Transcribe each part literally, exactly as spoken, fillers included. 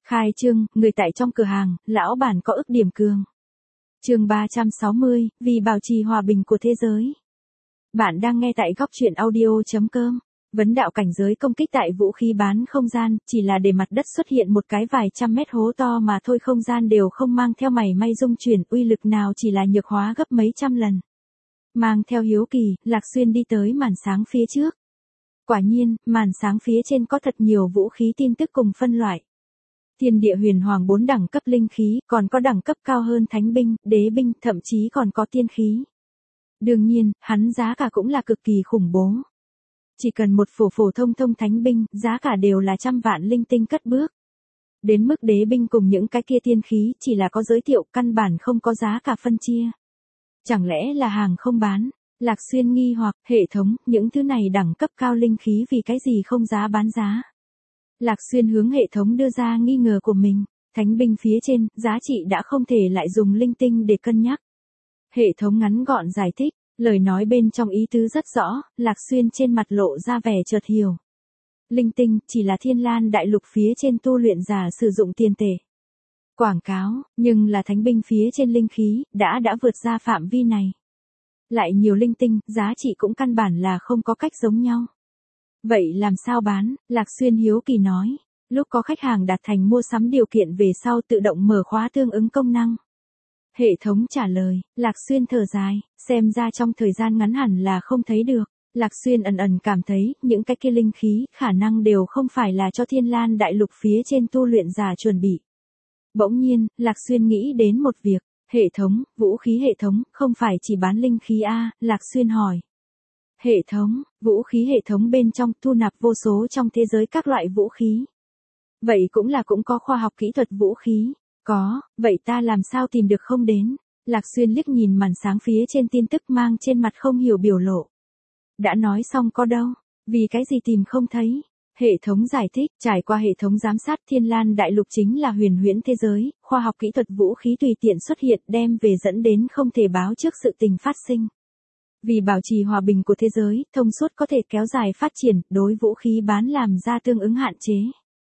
Khai trương, người tại trong cửa hàng, lão bản có ức điểm cường. Chương ba trăm sáu mươi, vì bảo trì hòa bình của thế giới. Bạn đang nghe tại góc truyện audio chấm com. Vấn đạo cảnh giới công kích tại vũ khí bán không gian, chỉ là để mặt đất xuất hiện một cái vài trăm mét hố to mà thôi, không gian đều không mang theo mảy may dung chuyển, uy lực nào chỉ là nhược hóa gấp mấy trăm lần. Mang theo hiếu kỳ, Lạc Xuyên đi tới màn sáng phía trước. Quả nhiên, màn sáng phía trên có thật nhiều vũ khí tin tức cùng phân loại. Thiên địa huyền hoàng bốn đẳng cấp linh khí, còn có đẳng cấp cao hơn thánh binh, đế binh, thậm chí còn có tiên khí. Đương nhiên, hắn giá cả cũng là cực kỳ khủng bố. Chỉ cần một phổ phổ thông thông thánh binh, giá cả đều là trăm vạn linh tinh cất bước. Đến mức đế binh cùng những cái kia tiên khí chỉ là có giới thiệu, căn bản không có giá cả phân chia. Chẳng lẽ là hàng không bán? Lạc Xuyên nghi hoặc, hệ thống, những thứ này đẳng cấp cao linh khí vì cái gì không giá bán giá? Lạc Xuyên hướng hệ thống đưa ra nghi ngờ của mình, thánh binh phía trên, giá trị đã không thể lại dùng linh tinh để cân nhắc. Hệ thống ngắn gọn giải thích, lời nói bên trong ý tứ rất rõ, Lạc Xuyên trên mặt lộ ra vẻ chợt hiểu. Linh tinh, chỉ là Thiên Lan đại lục phía trên tu luyện giả sử dụng tiền tệ. Quảng cáo, nhưng là thánh binh phía trên linh khí, đã đã vượt ra phạm vi này. Lại nhiều linh tinh, giá trị cũng căn bản là không có cách giống nhau. Vậy làm sao bán? Lạc Xuyên hiếu kỳ nói. Lúc có khách hàng đặt thành mua sắm điều kiện về sau tự động mở khóa tương ứng công năng. Hệ thống trả lời, Lạc Xuyên thở dài, xem ra trong thời gian ngắn hẳn là không thấy được. Lạc Xuyên ẩn ẩn cảm thấy, những cái kia linh khí, khả năng đều không phải là cho Thiên Lan đại lục phía trên tu luyện giả chuẩn bị. Bỗng nhiên, Lạc Xuyên nghĩ đến một việc, hệ thống, vũ khí hệ thống, không phải chỉ bán linh khí a? Lạc Xuyên hỏi. Hệ thống, vũ khí hệ thống bên trong thu nạp vô số trong thế giới các loại vũ khí. Vậy cũng là cũng có khoa học kỹ thuật vũ khí. Có, vậy ta làm sao tìm được không đến? Lạc Xuyên liếc nhìn màn sáng phía trên tin tức mang trên mặt không hiểu biểu lộ. Đã nói xong có đâu, vì cái gì tìm không thấy? Hệ thống giải thích, trải qua hệ thống giám sát Thiên Lan đại lục chính là huyền huyễn thế giới, khoa học kỹ thuật vũ khí tùy tiện xuất hiện đem về dẫn đến không thể báo trước sự tình phát sinh. Vì bảo trì hòa bình của thế giới, thông suốt có thể kéo dài phát triển, đối vũ khí bán làm ra tương ứng hạn chế.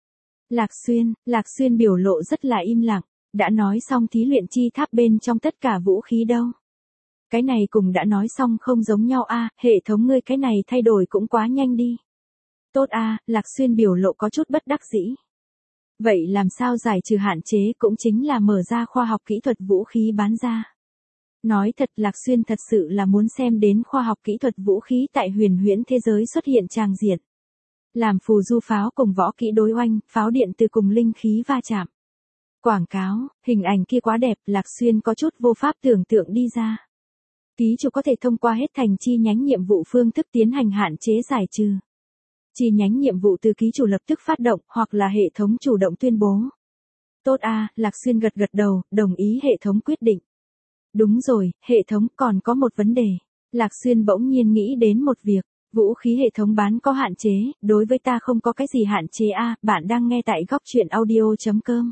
Lạc Xuyên, Lạc Xuyên biểu lộ rất là im lặng, đã nói xong thí luyện chi tháp bên trong tất cả vũ khí đâu. Cái này cùng đã nói xong không giống nhau a, hệ thống ngươi cái này thay đổi cũng quá nhanh đi. Tốt a, Lạc Xuyên biểu lộ có chút bất đắc dĩ. Vậy làm sao giải trừ hạn chế cũng chính là mở ra khoa học kỹ thuật vũ khí bán ra. Nói thật Lạc Xuyên thật sự là muốn xem đến khoa học kỹ thuật vũ khí tại huyền huyễn thế giới xuất hiện tràng diện. Làm phù du pháo cùng võ kỹ đối oanh, pháo điện từ cùng linh khí va chạm. Quảng cáo, hình ảnh kia quá đẹp, Lạc Xuyên có chút vô pháp tưởng tượng đi ra. Ký chủ có thể thông qua hết thành chi nhánh nhiệm vụ phương thức tiến hành hạn chế giải trừ. Chi nhánh nhiệm vụ từ ký chủ lập tức phát động, hoặc là hệ thống chủ động tuyên bố. Tốt a, Lạc Xuyên gật gật đầu, đồng ý hệ thống quyết định. Đúng rồi, hệ thống còn có một vấn đề. Lạc Xuyên bỗng nhiên nghĩ đến một việc. Vũ khí hệ thống bán có hạn chế, đối với ta không có cái gì hạn chế a. Bạn đang nghe tại góc truyện audio chấm com.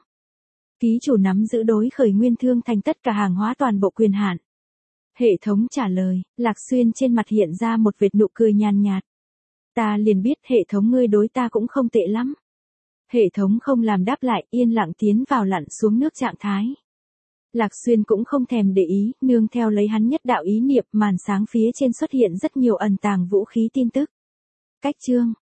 Ký chủ nắm giữ đối khởi nguyên thương thành tất cả hàng hóa toàn bộ quyền hạn. Hệ thống trả lời, Lạc Xuyên trên mặt hiện ra một vệt nụ cười nhàn nhạt. Ta liền biết hệ thống ngươi đối ta cũng không tệ lắm. Hệ thống không làm đáp lại, yên lặng tiến vào lặn xuống nước trạng thái. Lạc Xuyên cũng không thèm để ý, nương theo lấy hắn nhất đạo ý niệm, màn sáng phía trên xuất hiện rất nhiều ẩn tàng vũ khí tin tức. Cách chương,